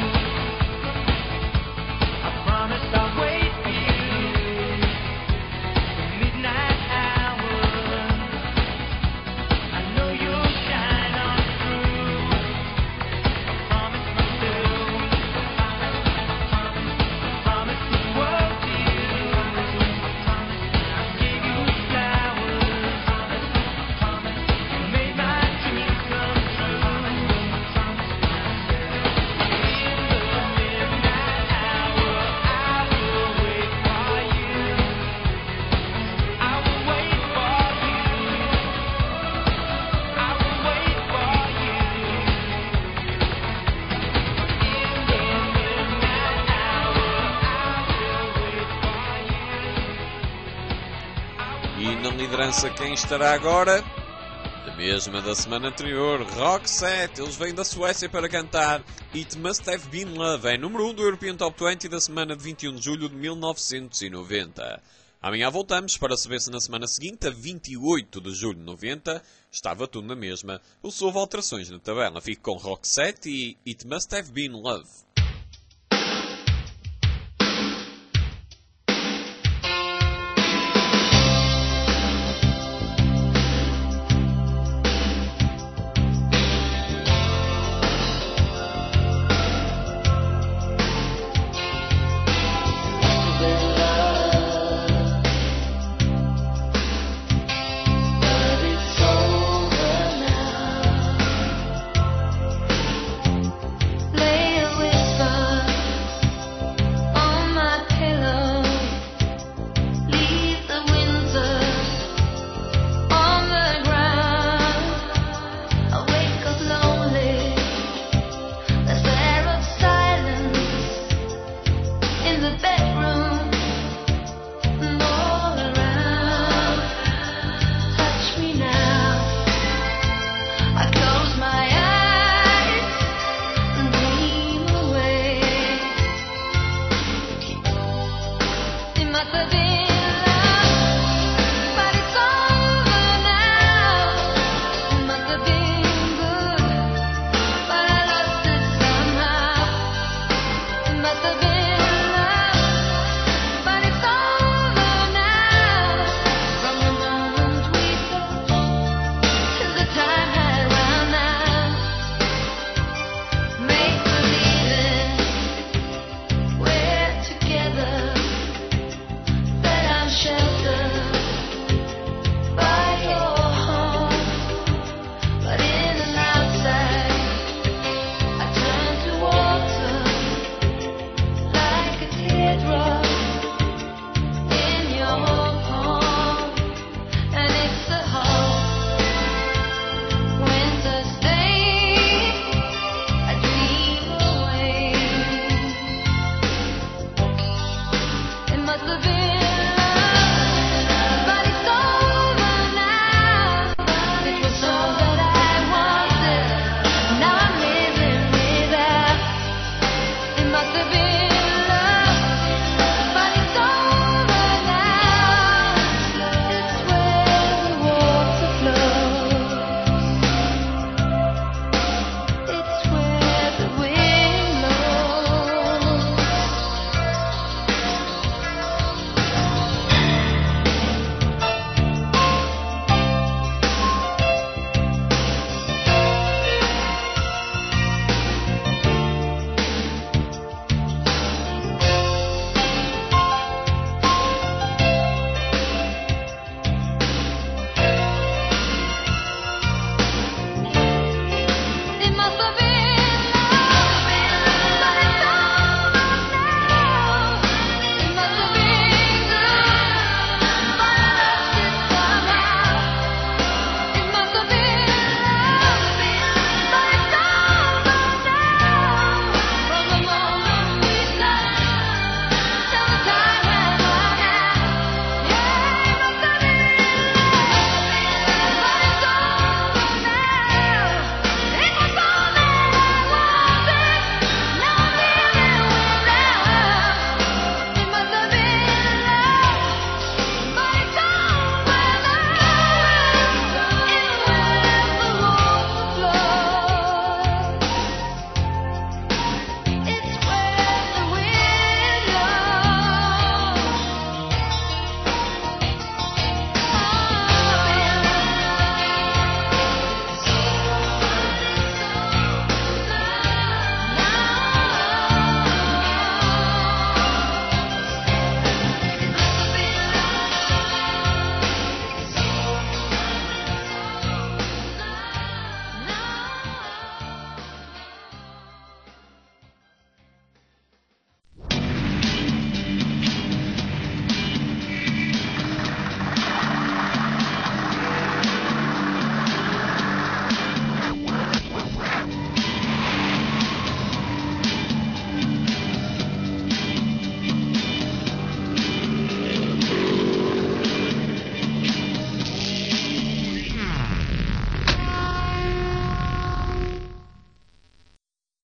I promise I'll wait for you, the midnight hour. I know you'll shine on through. I promise myself, I promise the world to you. I gave you flowers, you made my dreams come true. In the midnight hour, I will wait for you. I will wait for you. I will wait for you. In the midnight hour, E na liderança quem estará agora? A mesma da semana anterior, Roxette. Eles vêm da Suécia para cantar It Must Have Been Love. É número 1 do European Top 20 da semana de 21 de julho de 1990. Amanhã voltamos para saber se na semana seguinte, a 28 de julho de 90, estava tudo na mesma ou se houve alterações na tabela. Fico com Roxette e It Must Have Been Love.